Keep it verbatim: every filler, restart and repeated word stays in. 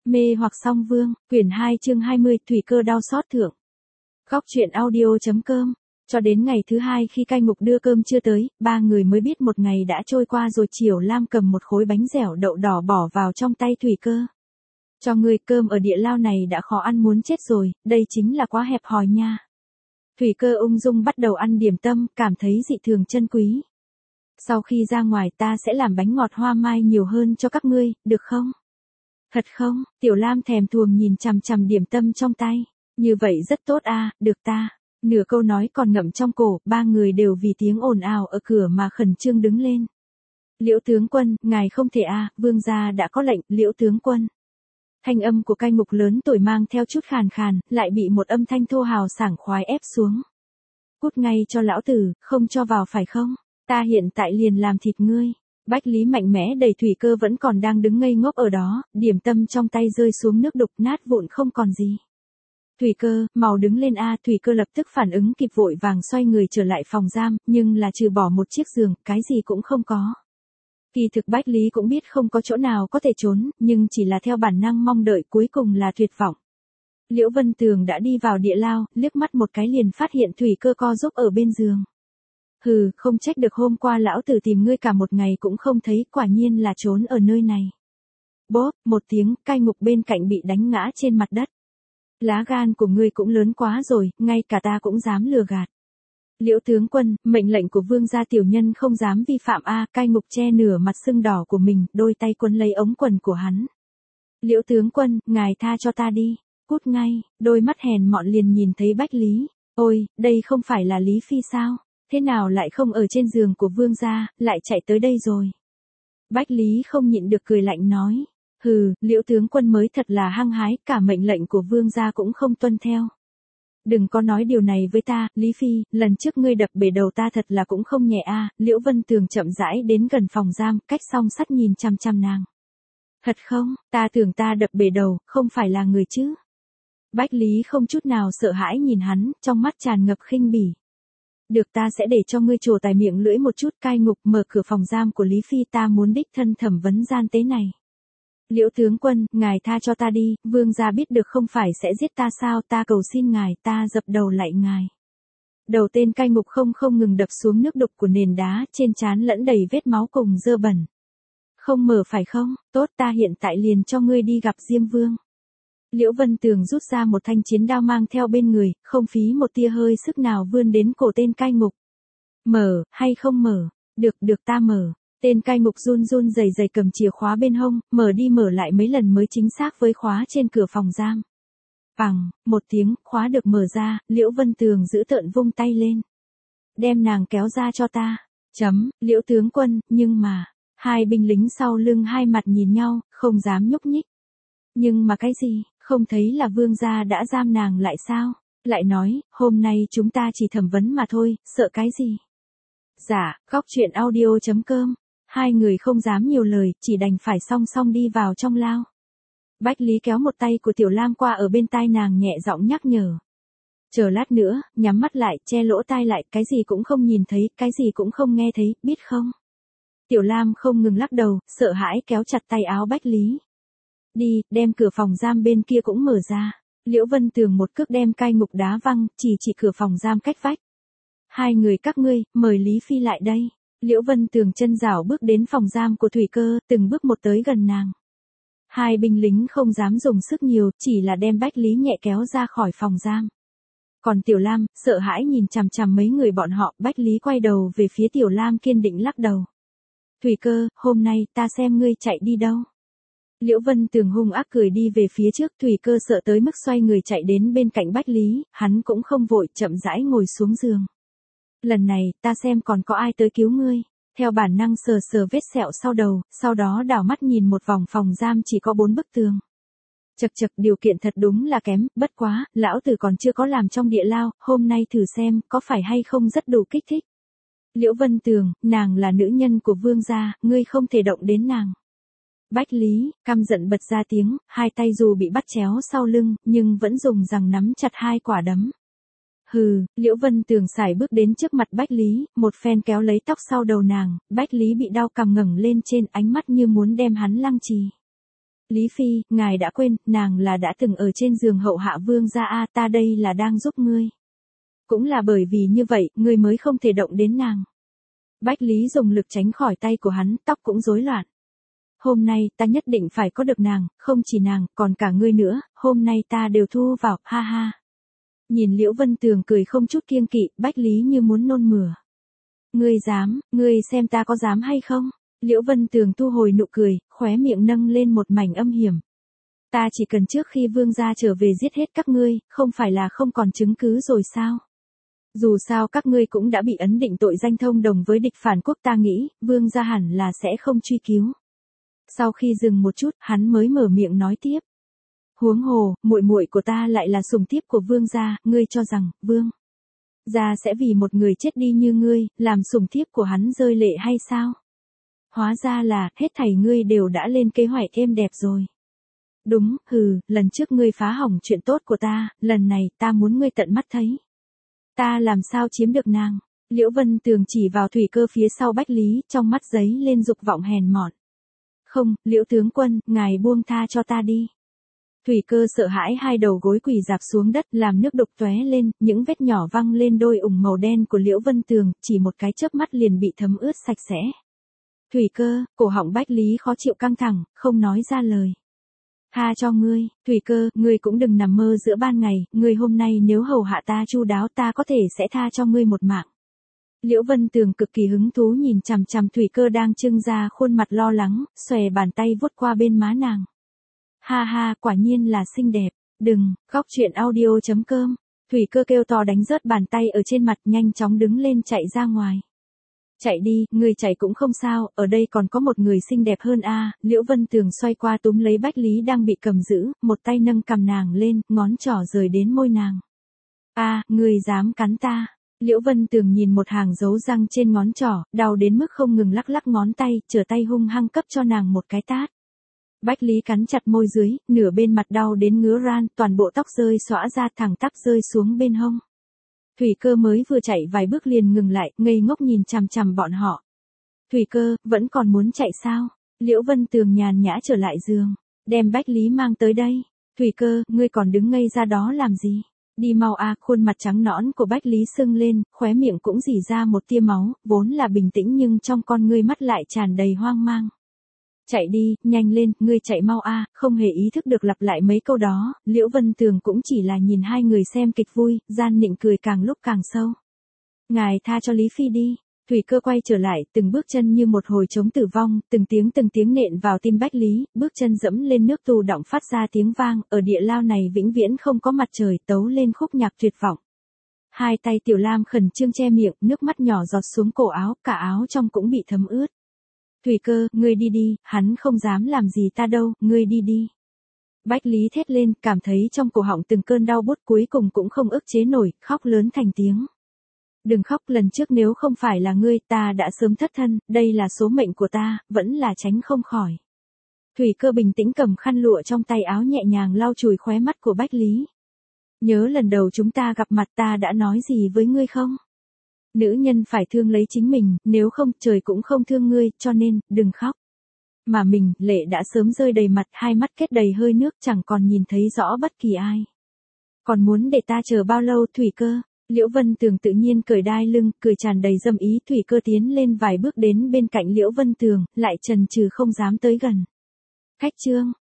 Mê hoặc song vương, quyển hai chương hai mươi, thủy cơ đau xót thượng. Góc truyện audio.com. Cho đến ngày thứ hai khi cai ngục đưa cơm chưa tới, ba người mới biết một ngày đã trôi qua rồi. Triều Lam cầm một khối bánh dẻo đậu đỏ bỏ vào trong tay thủy cơ. Cho ngươi, cơm ở địa lao này đã khó ăn muốn chết rồi, đây chính là quá hẹp hòi nha. Thủy cơ ung dung bắt đầu ăn điểm tâm, cảm thấy dị thường chân quý. Sau khi ra ngoài ta sẽ làm bánh ngọt hoa mai nhiều hơn cho các ngươi, được không? Thật không? Tiểu Lam thèm thuồng nhìn chằm chằm điểm tâm trong tay. Như vậy rất tốt a, được ta. Nửa câu nói còn ngậm trong cổ, ba người đều vì tiếng ồn ào ở cửa mà khẩn trương đứng lên. Liễu tướng quân, ngài không thể a, vương gia đã có lệnh. Liễu tướng quân. Thanh âm của cai ngục lớn tuổi mang theo chút khàn khàn, lại bị một âm thanh thô hào sảng khoái ép xuống. Cút ngay cho lão tử, không cho vào phải không? Ta hiện tại liền làm thịt ngươi. Bách Lý mạnh mẽ đẩy thủy cơ vẫn còn đang đứng ngây ngốc ở đó, điểm tâm trong tay rơi xuống nước đục nát vụn không còn gì. Thủy cơ, mau đứng lên a. Thủy cơ lập tức phản ứng kịp vội vàng xoay người trở lại phòng giam, nhưng là trừ bỏ một chiếc giường, cái gì cũng không có. Kỳ thực Bách Lý cũng biết không có chỗ nào có thể trốn, nhưng chỉ là theo bản năng mong đợi cuối cùng là tuyệt vọng. Liễu Vân Tường đã đi vào địa lao, liếc mắt một cái liền phát hiện thủy cơ co giúp ở bên giường. Hừ, không trách được hôm qua lão tử tìm ngươi cả một ngày cũng không thấy, quả nhiên là trốn ở nơi này. Bốp, một tiếng, cai ngục bên cạnh bị đánh ngã trên mặt đất. Lá gan của ngươi cũng lớn quá rồi, ngay cả ta cũng dám lừa gạt. Liễu tướng quân, mệnh lệnh của vương gia tiểu nhân không dám vi phạm a. Cai ngục che nửa mặt sưng đỏ của mình, đôi tay quấn lấy ống quần của hắn. Liễu tướng quân, ngài tha cho ta đi. Cút ngay, đôi mắt hèn mọn liền nhìn thấy Bách Lý. Ôi, đây không phải là Lý Phi sao? Thế nào lại không ở trên giường của vương gia, lại chạy tới đây rồi? Bách Lý không nhịn được cười lạnh nói. Hừ, Liễu tướng quân mới thật là hăng hái, cả mệnh lệnh của vương gia cũng không tuân theo. Đừng có nói điều này với ta, Lý Phi, lần trước ngươi đập bể đầu ta thật là cũng không nhẹ a. Liễu Vân Tường chậm rãi đến gần phòng giam, cách song sắt nhìn chăm chăm nàng. Thật không, ta tưởng ta đập bể đầu, không phải là người chứ. Bách Lý không chút nào sợ hãi nhìn hắn, trong mắt tràn ngập khinh bỉ. Được, ta sẽ để cho ngươi trổ tài miệng lưỡi một chút. Cai ngục mở cửa phòng giam của Lý Phi, ta muốn đích thân thẩm vấn gian tế này. Liễu tướng quân, ngài tha cho ta đi, vương gia biết được không phải sẽ giết ta sao, ta cầu xin ngài, ta dập đầu lại ngài. Đầu tên cai ngục không không ngừng đập xuống nước đục của nền đá, trên trán lẫn đầy vết máu cùng dơ bẩn. Không mở phải không, tốt, ta hiện tại liền cho ngươi đi gặp Diêm Vương. Liễu Vân Tường rút ra một thanh chiến đao mang theo bên người, không phí một tia hơi sức nào vươn đến cổ tên cai ngục. Mở, hay không mở? Được, được ta mở. Tên cai ngục run run rẩy rẩy cầm chìa khóa bên hông, mở đi mở lại mấy lần mới chính xác với khóa trên cửa phòng giam. Bằng, một tiếng, khóa được mở ra, Liễu Vân Tường giữ tợn vung tay lên. Đem nàng kéo ra cho ta. Chấm, Liễu tướng quân, nhưng mà, hai binh lính sau lưng hai mặt nhìn nhau, không dám nhúc nhích. Nhưng mà cái gì, không thấy là vương gia đã giam nàng lại sao? Lại nói, hôm nay chúng ta chỉ thẩm vấn mà thôi, sợ cái gì? Dạ, góc truyện audio.com. Hai người không dám nhiều lời, chỉ đành phải song song đi vào trong lao. Bách Lý kéo một tay của Tiểu Lam qua ở bên tai nàng nhẹ giọng nhắc nhở. Chờ lát nữa, nhắm mắt lại, che lỗ tai lại, cái gì cũng không nhìn thấy, cái gì cũng không nghe thấy, biết không? Tiểu Lam không ngừng lắc đầu, sợ hãi kéo chặt tay áo Bách Lý. Đi, đem cửa phòng giam bên kia cũng mở ra. Liễu Vân Tường một cước đem cai ngục đá văng, chỉ chỉ cửa phòng giam cách vách. Hai người các ngươi, mời Lý Phi lại đây. Liễu Vân Tường chân rảo bước đến phòng giam của thủy cơ, từng bước một tới gần nàng. Hai binh lính không dám dùng sức nhiều, chỉ là đem Bách Lý nhẹ kéo ra khỏi phòng giam. Còn Tiểu Lam, sợ hãi nhìn chằm chằm mấy người bọn họ, Bách Lý quay đầu về phía Tiểu Lam kiên định lắc đầu. Thủy cơ, hôm nay, ta xem ngươi chạy đi đâu. Liễu Vân Tường hung ác cười đi về phía trước, thủy cơ sợ tới mức xoay người chạy đến bên cạnh Bách Lý, hắn cũng không vội, chậm rãi ngồi xuống giường. Lần này, ta xem còn có ai tới cứu ngươi. Theo bản năng sờ sờ vết sẹo sau đầu, sau đó đảo mắt nhìn một vòng phòng giam chỉ có bốn bức tường. Chật chật, điều kiện thật đúng là kém, bất quá, lão tử còn chưa có làm trong địa lao, hôm nay thử xem, có phải hay không rất đủ kích thích. Liễu Vân Tường, nàng là nữ nhân của vương gia, ngươi không thể động đến nàng. Bách Lý, căm giận bật ra tiếng, hai tay dù bị bắt chéo sau lưng, nhưng vẫn dùng rằng nắm chặt hai quả đấm. Hừ, Liễu Vân Tường sải bước đến trước mặt Bách Lý, một phen kéo lấy tóc sau đầu nàng, Bách Lý bị đau cằm ngẩng lên trên, ánh mắt như muốn đem hắn lăng trì. Lý Phi, ngài đã quên, nàng là đã từng ở trên giường hậu hạ vương gia a, ta đây là đang giúp ngươi. Cũng là bởi vì như vậy, ngươi mới không thể động đến nàng. Bách Lý dùng lực tránh khỏi tay của hắn, tóc cũng rối loạn. Hôm nay, ta nhất định phải có được nàng, không chỉ nàng, còn cả ngươi nữa, hôm nay ta đều thu vào, ha ha. Nhìn Liễu Vân Tường cười không chút kiêng kỵ, Bách Lý như muốn nôn mửa. Ngươi dám, ngươi xem ta có dám hay không? Liễu Vân Tường thu hồi nụ cười, khóe miệng nâng lên một mảnh âm hiểm. Ta chỉ cần trước khi vương gia trở về giết hết các ngươi, không phải là không còn chứng cứ rồi sao? Dù sao các ngươi cũng đã bị ấn định tội danh thông đồng với địch phản quốc, ta nghĩ, vương gia hẳn là sẽ không truy cứu. Sau khi dừng một chút, hắn mới mở miệng nói tiếp. Huống hồ, muội muội của ta lại là sủng thiếp của vương gia, ngươi cho rằng, vương gia sẽ vì một người chết đi như ngươi, làm sủng thiếp của hắn rơi lệ hay sao? Hóa ra là, hết thảy ngươi đều đã lên kế hoạch êm đẹp rồi. Đúng, hừ, lần trước ngươi phá hỏng chuyện tốt của ta, lần này ta muốn ngươi tận mắt thấy. Ta làm sao chiếm được nàng? Liễu Vân Tường chỉ vào Thủy Cơ phía sau Bách Lý, trong mắt giấy lên dục vọng hèn mọn. Không, Liễu tướng quân, ngài buông tha cho ta đi. Thủy Cơ sợ hãi hai đầu gối quỳ rạp xuống đất, làm nước đục tóe lên, những vết nhỏ văng lên đôi ủng màu đen của Liễu Vân Tường, chỉ một cái chớp mắt liền bị thấm ướt sạch sẽ. Thủy Cơ, cổ họng Bách Lý khó chịu căng thẳng, không nói ra lời. Tha cho ngươi, Thủy Cơ, ngươi cũng đừng nằm mơ giữa ban ngày, ngươi hôm nay nếu hầu hạ ta chu đáo ta có thể sẽ tha cho ngươi một mạng. Liễu Vân Tường cực kỳ hứng thú nhìn chằm chằm Thủy Cơ đang trưng ra khuôn mặt lo lắng, xòe bàn tay vuốt qua bên má nàng. Ha ha, quả nhiên là xinh đẹp, đừng, góc truyện audio chấm com. Thủy Cơ kêu to đánh rớt bàn tay ở trên mặt, nhanh chóng đứng lên chạy ra ngoài. Chạy đi, người chạy cũng không sao, ở đây còn có một người xinh đẹp hơn a. Liễu Vân Tường xoay qua túm lấy Bách Lý đang bị cầm giữ, một tay nâng cầm nàng lên, ngón trỏ rời đến môi nàng. A, người dám cắn ta. Liễu Vân Tường nhìn một hàng dấu răng trên ngón trỏ, đau đến mức không ngừng lắc lắc ngón tay, trở tay hung hăng cấp cho nàng một cái tát. Bách Lý cắn chặt môi dưới, nửa bên mặt đau đến ngứa ran, toàn bộ tóc rơi xõa ra thẳng tắp rơi xuống bên hông. Thủy Cơ mới vừa chạy vài bước liền ngừng lại, ngây ngốc nhìn chằm chằm bọn họ. Thủy Cơ, vẫn còn muốn chạy sao? Liễu Vân Tường nhàn nhã trở lại giường, đem Bách Lý mang tới đây. Thủy Cơ, ngươi còn đứng ngây ra đó làm gì? Đi mau a. Khuôn mặt trắng nõn của Bách Lý sưng lên, khóe miệng cũng rỉ ra một tia máu, vốn là bình tĩnh nhưng trong con ngươi mắt lại tràn đầy hoang mang. Chạy đi, nhanh lên, ngươi chạy mau a. Không hề ý thức được lặp lại mấy câu đó, Liễu Vân Tường cũng chỉ là nhìn hai người xem kịch vui, gian nịnh cười càng lúc càng sâu. Ngài tha cho Lý Phi đi. Thủy Cơ quay trở lại, từng bước chân như một hồi trống tử vong, từng tiếng từng tiếng nện vào tim Bách Lý, bước chân dẫm lên nước tù đọng phát ra tiếng vang, ở địa lao này vĩnh viễn không có mặt trời, tấu lên khúc nhạc tuyệt vọng. Hai tay Tiểu Lam khẩn trương che miệng, nước mắt nhỏ giọt xuống cổ áo, cả áo trong cũng bị thấm ướt. Thủy Cơ, ngươi đi đi, hắn không dám làm gì ta đâu, ngươi đi đi. Bách Lý thét lên, cảm thấy trong cổ họng từng cơn đau buốt, cuối cùng cũng không ức chế nổi, khóc lớn thành tiếng. Đừng khóc, lần trước nếu không phải là ngươi, ta đã sớm thất thân, đây là số mệnh của ta, vẫn là tránh không khỏi. Thủy Cơ bình tĩnh cầm khăn lụa trong tay áo nhẹ nhàng lau chùi khóe mắt của Bách Lý. Nhớ lần đầu chúng ta gặp mặt ta đã nói gì với ngươi không? Nữ nhân phải thương lấy chính mình, nếu không trời cũng không thương ngươi, cho nên, đừng khóc. Mà mình, lệ đã sớm rơi đầy mặt, hai mắt kết đầy hơi nước, chẳng còn nhìn thấy rõ bất kỳ ai. Còn muốn để ta chờ bao lâu? Thủy Cơ? Liễu Vân Tường tự nhiên cởi đai lưng, cười tràn đầy dâm ý. Thủy Cơ tiến lên vài bước đến bên cạnh Liễu Vân Tường, lại chần chừ không dám tới gần. Khách trương,